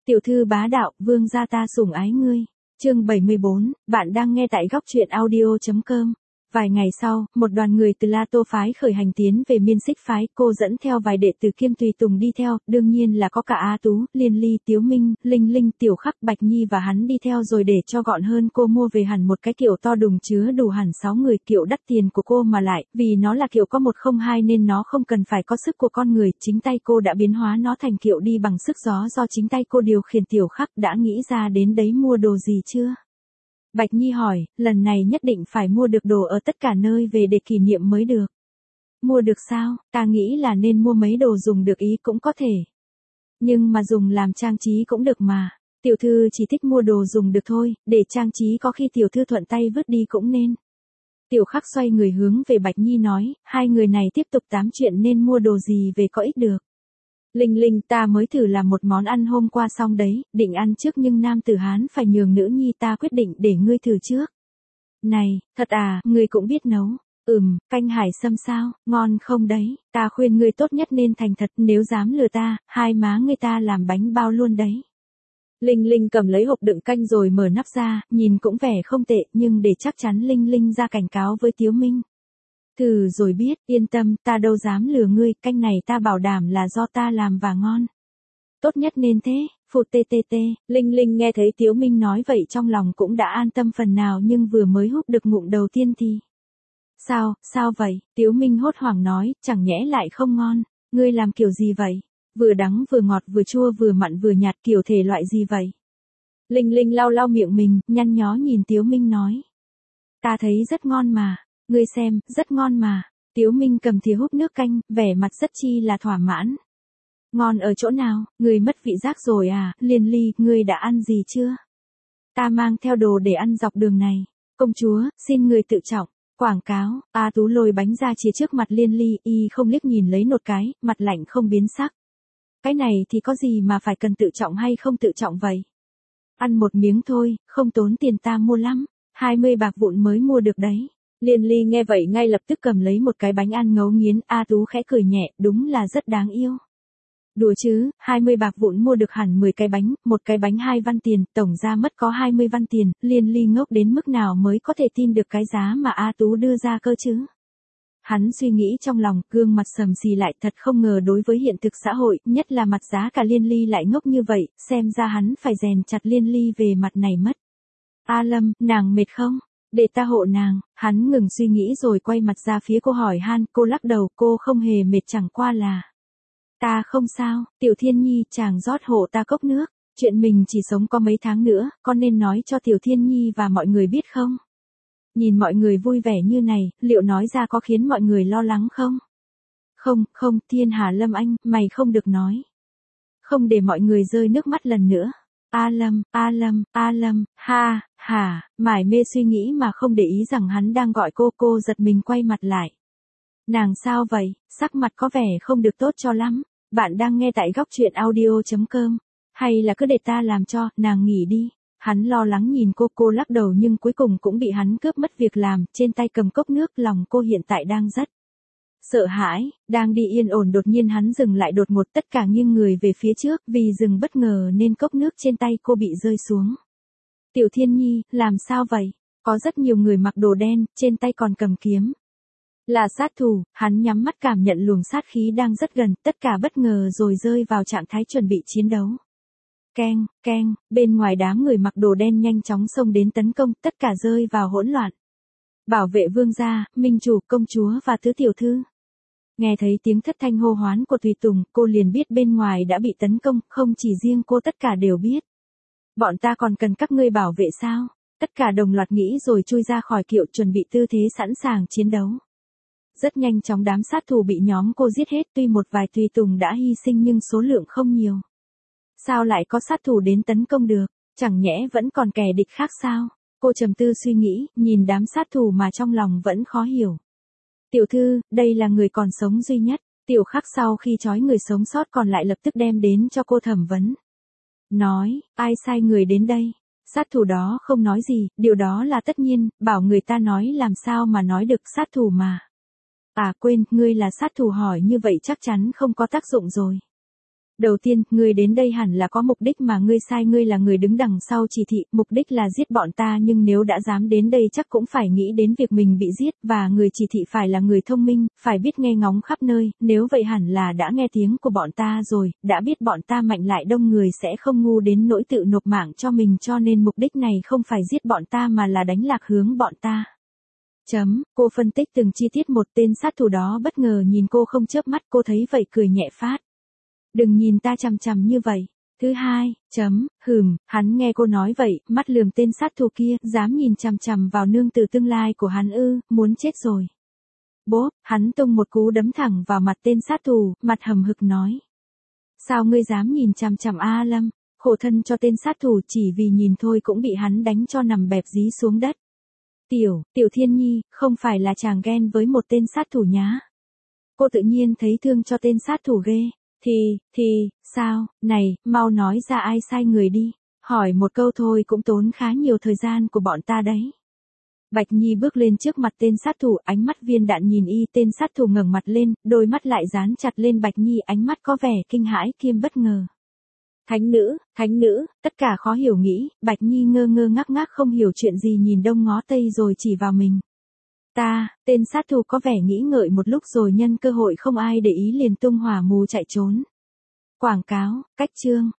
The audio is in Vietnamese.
Tiểu thư bá đạo, vương gia ta sủng ái ngươi. Chương 74, bạn đang nghe tại góc truyện audio.com. Vài ngày sau, một đoàn người từ La Tô phái khởi hành tiến về Miên Xích phái, cô dẫn theo vài đệ tử kiêm tùy tùng đi theo, đương nhiên là có cả A Tú, Liên Ly, Tiếu Minh, Linh Linh, Tiểu Khắc, Bạch Nhi và hắn đi theo, rồi để cho gọn hơn cô mua về hẳn một cái kiệu to đùng chứa đủ hẳn 6 người. Kiệu đắt tiền của cô mà lại, vì nó là kiệu có 102 nên nó không cần phải có sức của con người, chính tay cô đã biến hóa nó thành kiệu đi bằng sức gió do chính tay cô điều khiển. Tiểu Khắc đã nghĩ ra đến đấy mua đồ gì chưa? Bạch Nhi hỏi, lần này nhất định phải mua được đồ ở tất cả nơi về để kỷ niệm mới được. Mua được sao, ta nghĩ là nên mua mấy đồ dùng được ý cũng có thể. Nhưng mà dùng làm trang trí cũng được mà. Tiểu thư chỉ thích mua đồ dùng được thôi, để trang trí có khi tiểu thư thuận tay vứt đi cũng nên. Tiểu Khắc xoay người hướng về Bạch Nhi nói, hai người này tiếp tục tám chuyện nên mua đồ gì về có ích được. Linh Linh, ta mới thử làm một món ăn hôm qua xong đấy, định ăn trước nhưng nam tử Hán phải nhường nữ nhi, ta quyết định để ngươi thử trước. Này, thật à, ngươi cũng biết nấu. Canh hải sâm sao, ngon không đấy, ta khuyên ngươi tốt nhất nên thành thật, nếu dám lừa ta, hai má ngươi ta làm bánh bao luôn đấy. Linh Linh cầm lấy hộp đựng canh rồi mở nắp ra, nhìn cũng vẻ không tệ, nhưng để chắc chắn Linh Linh ra cảnh cáo với Tiếu Minh. Thử rồi biết, yên tâm, ta đâu dám lừa ngươi, canh này ta bảo đảm là do ta làm và ngon. Tốt nhất nên thế, phụ ttt. Linh Linh nghe thấy Tiếu Minh nói vậy trong lòng cũng đã an tâm phần nào, nhưng vừa mới húp được ngụm đầu tiên thì... Sao vậy? Tiếu Minh hốt hoảng nói, chẳng nhẽ lại không ngon, ngươi làm kiểu gì vậy? Vừa đắng vừa ngọt vừa chua vừa mặn vừa nhạt, kiểu thể loại gì vậy? Linh Linh lau lau miệng mình, nhăn nhó nhìn Tiếu Minh nói. Ta thấy rất ngon mà. Ngươi xem, rất ngon mà. Tiếu Minh cầm thìa húp nước canh, vẻ mặt rất chi là thỏa mãn. Ngon ở chỗ nào, ngươi mất vị giác rồi à? Liên Ly, ngươi đã ăn gì chưa? Ta mang theo đồ để ăn dọc đường này. Công chúa, xin ngươi tự trọng. Quảng cáo, A Tú lôi bánh ra chia trước mặt Liên Ly, y không liếc nhìn lấy một cái, mặt lạnh không biến sắc. Cái này thì có gì mà phải cần tự trọng hay không tự trọng vậy? Ăn một miếng thôi, không tốn tiền, ta mua lắm. 20 bạc vụn mới mua được đấy. Liên Ly nghe vậy ngay lập tức cầm lấy một cái bánh ăn ngấu nghiến. A Tú khẽ cười nhẹ, đúng là rất đáng yêu. Đùa chứ, 20 bạc vụn mua được hẳn 10 cái bánh, một cái bánh 2 văn tiền, tổng ra mất có 20 văn tiền. Liên Ly ngốc đến mức nào mới có thể tin được cái giá mà A Tú đưa ra cơ chứ? Hắn suy nghĩ trong lòng, gương mặt sầm xì lại, thật không ngờ đối với hiện thực xã hội, nhất là mặt giá cả Liên Ly lại ngốc như vậy, xem ra hắn phải rèn chặt Liên Ly về mặt này mất. A Lâm, nàng mệt không? Để ta hộ nàng. Hắn ngừng suy nghĩ rồi quay mặt ra phía cô hỏi han, cô lắc đầu, cô không hề mệt, chẳng qua là... Ta không sao, Tiểu Thiên Nhi, chàng rót hộ ta cốc nước. Chuyện mình chỉ sống có mấy tháng nữa, con nên nói cho Tiểu Thiên Nhi và mọi người biết không? Nhìn mọi người vui vẻ như này, liệu nói ra có khiến mọi người lo lắng không? Không, Thiên Hà Lâm anh, mày không được nói. Không để mọi người rơi nước mắt lần nữa. A Lâm, ha, mải mê suy nghĩ mà không để ý rằng hắn đang gọi cô giật mình quay mặt lại. Nàng sao vậy, sắc mặt có vẻ không được tốt cho lắm. Bạn đang nghe tại góc truyện audio.com. Hay là cứ để ta làm cho, nàng nghỉ đi. Hắn lo lắng nhìn cô lắc đầu nhưng cuối cùng cũng bị hắn cướp mất việc làm, trên tay cầm cốc nước, lòng cô hiện tại đang rất sợ hãi, đang đi yên ổn đột nhiên hắn dừng lại đột ngột, tất cả nghiêng người về phía trước, vì dừng bất ngờ nên cốc nước trên tay cô bị rơi xuống. Tiểu Thiên Nhi, làm sao vậy? Có rất nhiều người mặc đồ đen, trên tay còn cầm kiếm. Là sát thủ, hắn nhắm mắt cảm nhận luồng sát khí đang rất gần, tất cả bất ngờ rồi rơi vào trạng thái chuẩn bị chiến đấu. Keng, bên ngoài đám người mặc đồ đen nhanh chóng xông đến tấn công, tất cả rơi vào hỗn loạn. Bảo vệ vương gia, minh chủ, công chúa và tứ tiểu thư. Nghe thấy tiếng thất thanh hô hoán của tùy tùng, cô liền biết bên ngoài đã bị tấn công, không chỉ riêng cô, tất cả đều biết. Bọn ta còn cần các ngươi bảo vệ sao? Tất cả đồng loạt nghĩ rồi chui ra khỏi kiệu, chuẩn bị tư thế sẵn sàng chiến đấu. Rất nhanh chóng đám sát thủ bị nhóm cô giết hết, tuy một vài tùy tùng đã hy sinh nhưng số lượng không nhiều. Sao lại có sát thủ đến tấn công được? Chẳng nhẽ vẫn còn kẻ địch khác sao? Cô trầm tư suy nghĩ, nhìn đám sát thủ mà trong lòng vẫn khó hiểu. Tiểu thư, đây là người còn sống duy nhất. Tiểu Khắc sau khi trói người sống sót còn lại lập tức đem đến cho cô thẩm vấn. Nói, ai sai người đến đây? Sát thủ đó không nói gì, điều đó là tất nhiên, bảo người ta nói làm sao mà nói được, sát thủ mà. À quên, ngươi là sát thủ, hỏi như vậy chắc chắn không có tác dụng rồi. Đầu tiên, ngươi đến đây hẳn là có mục đích mà ngươi sai, ngươi là người đứng đằng sau chỉ thị, mục đích là giết bọn ta, nhưng nếu đã dám đến đây chắc cũng phải nghĩ đến việc mình bị giết, và người chỉ thị phải là người thông minh, phải biết nghe ngóng khắp nơi, nếu vậy hẳn là đã nghe tiếng của bọn ta rồi, đã biết bọn ta mạnh lại đông người sẽ không ngu đến nỗi tự nộp mạng cho mình, cho nên mục đích này không phải giết bọn ta mà là đánh lạc hướng bọn ta. Cô phân tích từng chi tiết một, tên sát thủ đó bất ngờ nhìn cô không chớp mắt, cô thấy vậy cười nhẹ phát. Đừng nhìn ta chằm chằm như vậy. Thứ hai, hắn nghe cô nói vậy, mắt lườm tên sát thủ kia, dám nhìn chằm chằm vào nương tử tương lai của hắn ư, muốn chết rồi. Bốp, hắn tung một cú đấm thẳng vào mặt tên sát thủ, mặt hầm hực nói. Sao ngươi dám nhìn chằm chằm A Lâm, khổ thân cho tên sát thủ chỉ vì nhìn thôi cũng bị hắn đánh cho nằm bẹp dí xuống đất. Tiểu Thiên Nhi, không phải là chàng ghen với một tên sát thủ nhá. Cô tự nhiên thấy thương cho tên sát thủ ghê. Sao, này, mau nói ra ai sai người đi. Hỏi một câu thôi cũng tốn khá nhiều thời gian của bọn ta đấy. Bạch Nhi bước lên trước mặt tên sát thủ, ánh mắt viên đạn nhìn y, tên sát thủ ngẩng mặt lên, đôi mắt lại dán chặt lên Bạch Nhi, ánh mắt có vẻ kinh hãi kiêm bất ngờ. Thánh nữ, tất cả khó hiểu nghĩ, Bạch Nhi ngơ ngơ ngác ngác không hiểu chuyện gì nhìn đông ngó tây rồi chỉ vào mình. Tên sát thủ có vẻ nghĩ ngợi một lúc rồi nhân cơ hội không ai để ý liền tung hỏa mù chạy trốn. Quảng cáo, cách chương.